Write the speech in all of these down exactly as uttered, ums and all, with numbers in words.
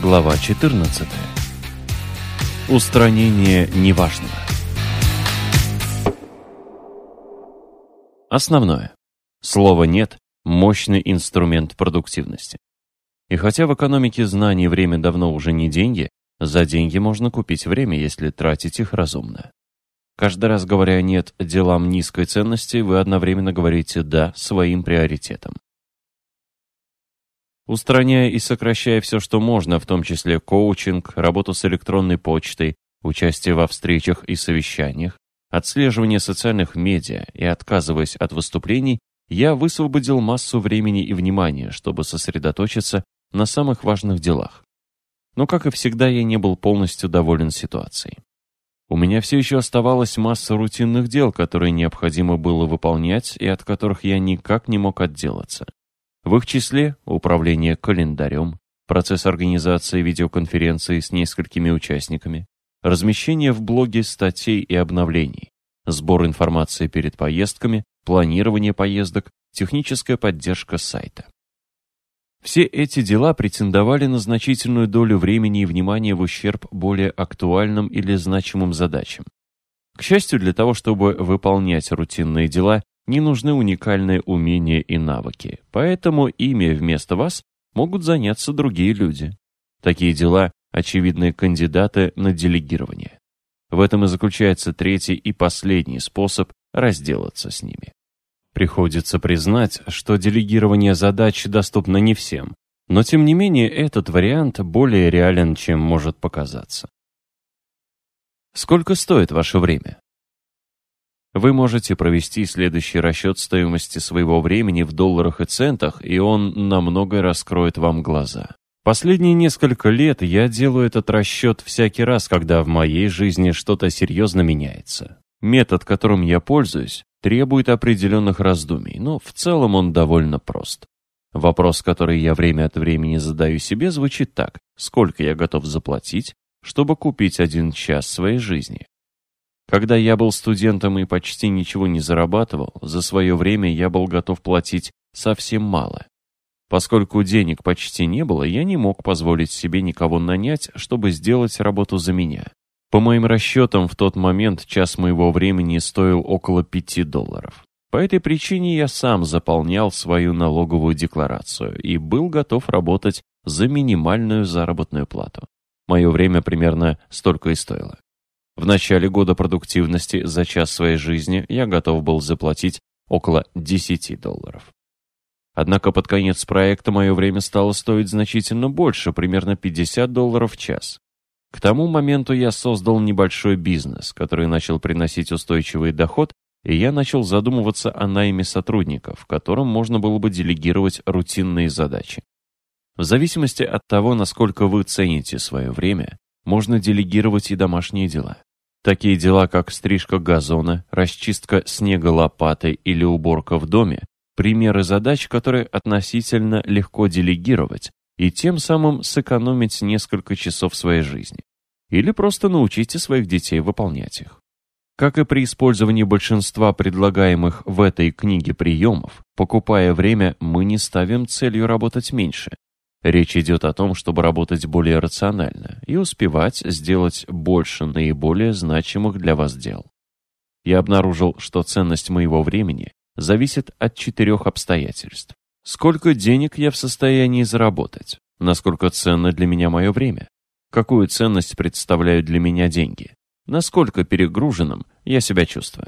Глава четырнадцатая. Устранение неважного. Основное. Слово «нет» – мощный инструмент продуктивности. И хотя в экономике знаний время давно уже не деньги, за деньги можно купить время, если тратить их разумно. Каждый раз говоря «нет» делам низкой ценности, вы одновременно говорите «да» своим приоритетам. Устраняя и сокращая все, что можно, в том числе коучинг, работу с электронной почтой, участие во встречах и совещаниях, отслеживание социальных медиа и отказываясь от выступлений, я высвободил массу времени и внимания, чтобы сосредоточиться на самых важных делах. Но, как и всегда, я не был полностью доволен ситуацией. У меня все еще оставалась масса рутинных дел, которые необходимо было выполнять и от которых я никак не мог отделаться. В их числе управление календарем, процесс организации видеоконференции с несколькими участниками, размещение в блоге статей и обновлений, сбор информации перед поездками, планирование поездок, техническая поддержка сайта. Все эти дела претендовали на значительную долю времени и внимания в ущерб более актуальным или значимым задачам. К счастью, для того, чтобы выполнять рутинные дела, не нужны уникальные умения и навыки, поэтому ими вместо вас могут заняться другие люди. Такие дела – очевидные кандидаты на делегирование. В этом и заключается третий и последний способ разделаться с ними. Приходится признать, что делегирование задач доступно не всем, но тем не менее этот вариант более реален, чем может показаться. Сколько стоит ваше время? Вы можете провести следующий расчет стоимости своего времени в долларах и центах, и он намного раскроет вам глаза. Последние несколько лет я делаю этот расчет всякий раз, когда в моей жизни что-то серьезно меняется. Метод, которым я пользуюсь, требует определенных раздумий, но в целом он довольно прост. Вопрос, который я время от времени задаю себе, звучит так: сколько я готов заплатить, чтобы купить один час своей жизни? Когда я был студентом и почти ничего не зарабатывал, за свое время я был готов платить совсем мало. Поскольку денег почти не было, я не мог позволить себе никого нанять, чтобы сделать работу за меня. По моим расчетам, в тот момент час моего времени стоил около пяти долларов. По этой причине я сам заполнял свою налоговую декларацию и был готов работать за минимальную заработную плату. Мое время примерно столько и стоило. В начале года продуктивности за час своей жизни я готов был заплатить около десяти долларов. Однако под конец проекта мое время стало стоить значительно больше, примерно пятьдесят долларов в час. К тому моменту я создал небольшой бизнес, который начал приносить устойчивый доход, и я начал задумываться о найме сотрудников, которым можно было бы делегировать рутинные задачи. В зависимости от того, насколько вы цените свое время, можно делегировать и домашние дела. Такие дела, как стрижка газона, расчистка снега лопатой или уборка в доме, примеры задач, которые относительно легко делегировать и тем самым сэкономить несколько часов своей жизни. Или просто научите своих детей выполнять их. Как и при использовании большинства предлагаемых в этой книге приемов, покупая время, мы не ставим целью работать меньше. Речь идет о том, чтобы работать более рационально и успевать сделать больше наиболее значимых для вас дел. Я обнаружил, что ценность моего времени зависит от четырех обстоятельств. Сколько денег я в состоянии заработать? Насколько ценно для меня мое время? Какую ценность представляют для меня деньги? Насколько перегруженным я себя чувствую?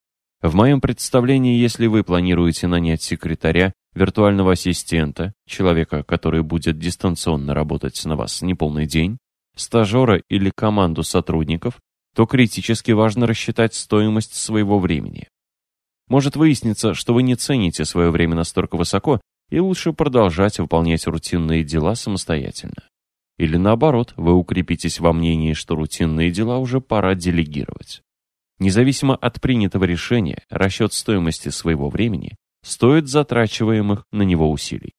В моем представлении, если вы планируете нанять секретаря, виртуального ассистента, человека, который будет дистанционно работать на вас неполный день, стажера или команду сотрудников, то критически важно рассчитать стоимость своего времени. Может выясниться, что вы не цените свое время настолько высоко, и лучше продолжать выполнять рутинные дела самостоятельно. Или наоборот, вы укрепитесь во мнении, что рутинные дела уже пора делегировать. Независимо от принятого решения, расчет стоимости своего времени стоит затрачиваемых на него усилий.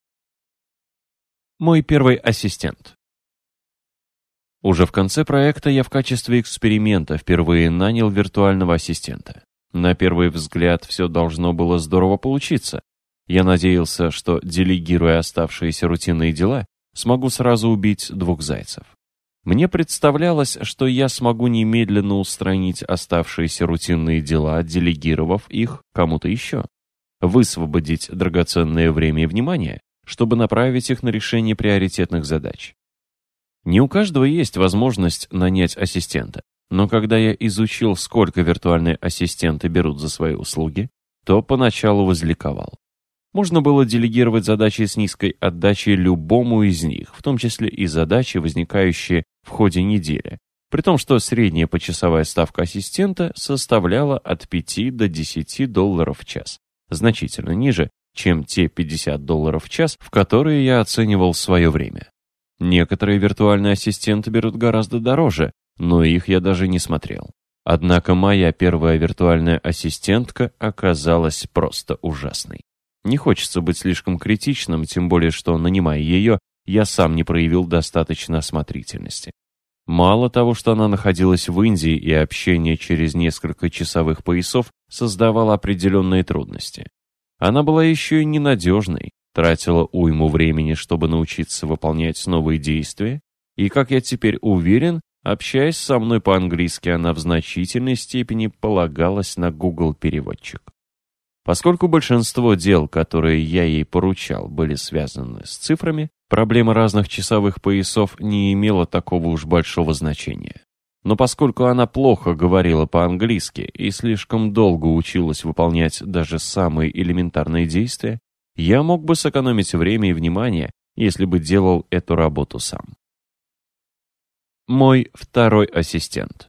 Мой первый ассистент. Уже в конце проекта я в качестве эксперимента впервые нанял виртуального ассистента. На первый взгляд все должно было здорово получиться. Я надеялся, что, делегируя оставшиеся рутинные дела, смогу сразу убить двух зайцев. Мне представлялось, что я смогу немедленно устранить оставшиеся рутинные дела, делегировав их кому-то еще. Высвободить драгоценное время и внимание, чтобы направить их на решение приоритетных задач. Не у каждого есть возможность нанять ассистента, но когда я изучил, сколько виртуальные ассистенты берут за свои услуги, то поначалу возликовал. Можно было делегировать задачи с низкой отдачей любому из них, в том числе и задачи, возникающие в ходе недели, при том, что средняя почасовая ставка ассистента составляла от пяти до десяти долларов в час, значительно ниже, чем те пятьдесят долларов в час, в которые я оценивал свое время. Некоторые виртуальные ассистенты берут гораздо дороже, но их я даже не смотрел. Однако моя первая виртуальная ассистентка оказалась просто ужасной. Не хочется быть слишком критичным, тем более что, нанимая ее, я сам не проявил достаточно осмотрительности. Мало того, что она находилась в Индии, и общение через несколько часовых поясов создавало определенные трудности. Она была еще и ненадежной, тратила уйму времени, чтобы научиться выполнять новые действия, и, как я теперь уверен, общаясь со мной по-английски, она в значительной степени полагалась на Google-переводчик. Поскольку большинство дел, которые я ей поручал, были связаны с цифрами, проблема разных часовых поясов не имела такого уж большого значения. Но поскольку она плохо говорила по-английски и слишком долго училась выполнять даже самые элементарные действия, я мог бы сэкономить время и внимание, если бы делал эту работу сам. Мой второй ассистент.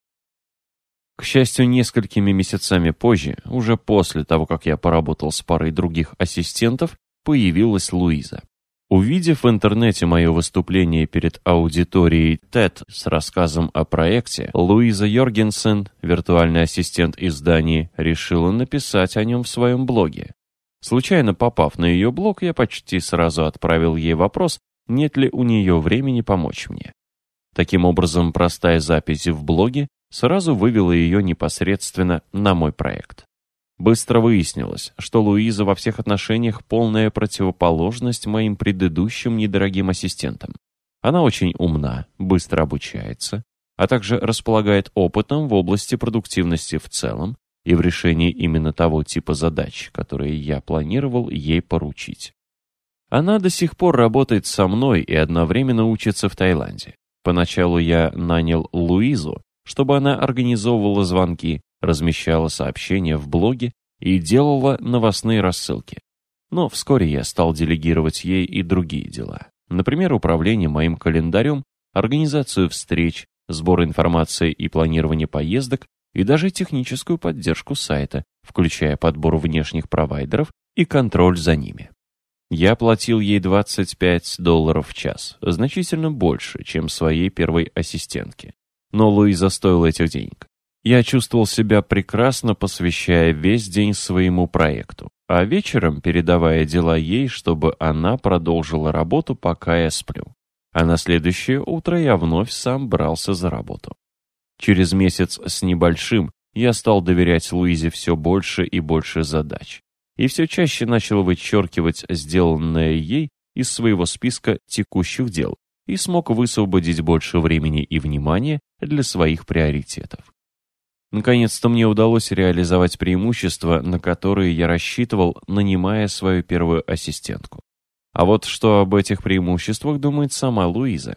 К счастью, несколькими месяцами позже, уже после того, как я поработал с парой других ассистентов, появилась Луиза. Увидев в интернете мое выступление перед аудиторией тед с рассказом о проекте, Луиза Йоргенсен, виртуальный ассистент издания, решила написать о нем в своем блоге. Случайно попав на ее блог, я почти сразу отправил ей вопрос, нет ли у нее времени помочь мне. Таким образом, простая запись в блоге сразу вывела ее непосредственно на мой проект. Быстро выяснилось, что Луиза во всех отношениях полная противоположность моим предыдущим недорогим ассистентам. Она очень умна, быстро обучается, а также располагает опытом в области продуктивности в целом и в решении именно того типа задач, которые я планировал ей поручить. Она до сих пор работает со мной и одновременно учится в Таиланде. Поначалу я нанял Луизу, чтобы она организовывала звонки, размещала сообщения в блоге и делала новостные рассылки. Но вскоре я стал делегировать ей и другие дела. Например, управление моим календарем, организацию встреч, сбор информации и планирование поездок, и даже техническую поддержку сайта, включая подбор внешних провайдеров и контроль за ними. Я платил ей двадцать пять долларов в час, значительно больше, чем своей первой ассистентке. Но Луиза стоила этих денег. Я чувствовал себя прекрасно, посвящая весь день своему проекту, а вечером передавая дела ей, чтобы она продолжила работу, пока я сплю. А на следующее утро я вновь сам брался за работу. Через месяц с небольшим я стал доверять Луизе все больше и больше задач, и все чаще начал вычеркивать сделанное ей из своего списка текущих дел и смог высвободить больше времени и внимания для своих приоритетов. Наконец-то мне удалось реализовать преимущества, на которые я рассчитывал, нанимая свою первую ассистентку. А вот что об этих преимуществах думает сама Луиза.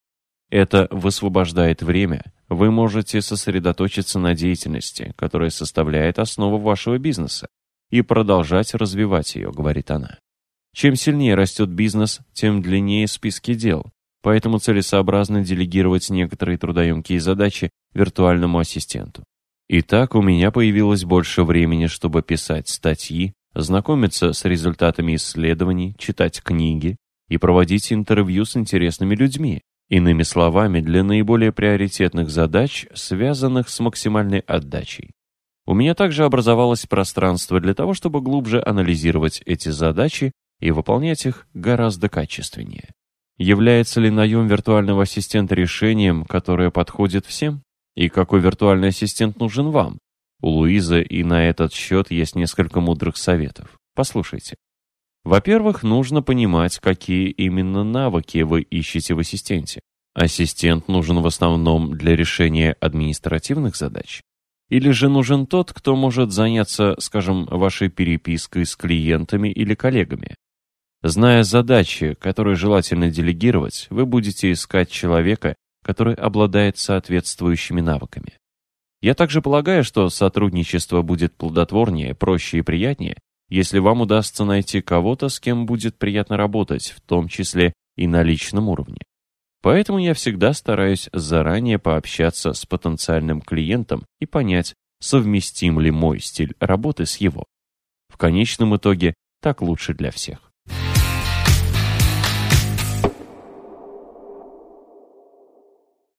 Это высвобождает время, вы можете сосредоточиться на деятельности, которая составляет основу вашего бизнеса, и продолжать развивать ее, говорит она. Чем сильнее растет бизнес, тем длиннее списки дел, поэтому целесообразно делегировать некоторые трудоемкие задачи виртуальному ассистенту. Итак, у меня появилось больше времени, чтобы писать статьи, знакомиться с результатами исследований, читать книги и проводить интервью с интересными людьми. Иными словами, для наиболее приоритетных задач, связанных с максимальной отдачей. У меня также образовалось пространство для того, чтобы глубже анализировать эти задачи и выполнять их гораздо качественнее. Является ли наем виртуального ассистента решением, которое подходит всем? И какой виртуальный ассистент нужен вам? У Луизы и на этот счет есть несколько мудрых советов. Послушайте. Во-первых, нужно понимать, какие именно навыки вы ищете в ассистенте. Ассистент нужен в основном для решения административных задач? Или же нужен тот, кто может заняться, скажем, вашей перепиской с клиентами или коллегами? Зная задачи, которые желательно делегировать, вы будете искать человека, который обладает соответствующими навыками. Я также полагаю, что сотрудничество будет плодотворнее, проще и приятнее, если вам удастся найти кого-то, с кем будет приятно работать, в том числе и на личном уровне. Поэтому я всегда стараюсь заранее пообщаться с потенциальным клиентом и понять, совместим ли мой стиль работы с его. В конечном итоге так лучше для всех.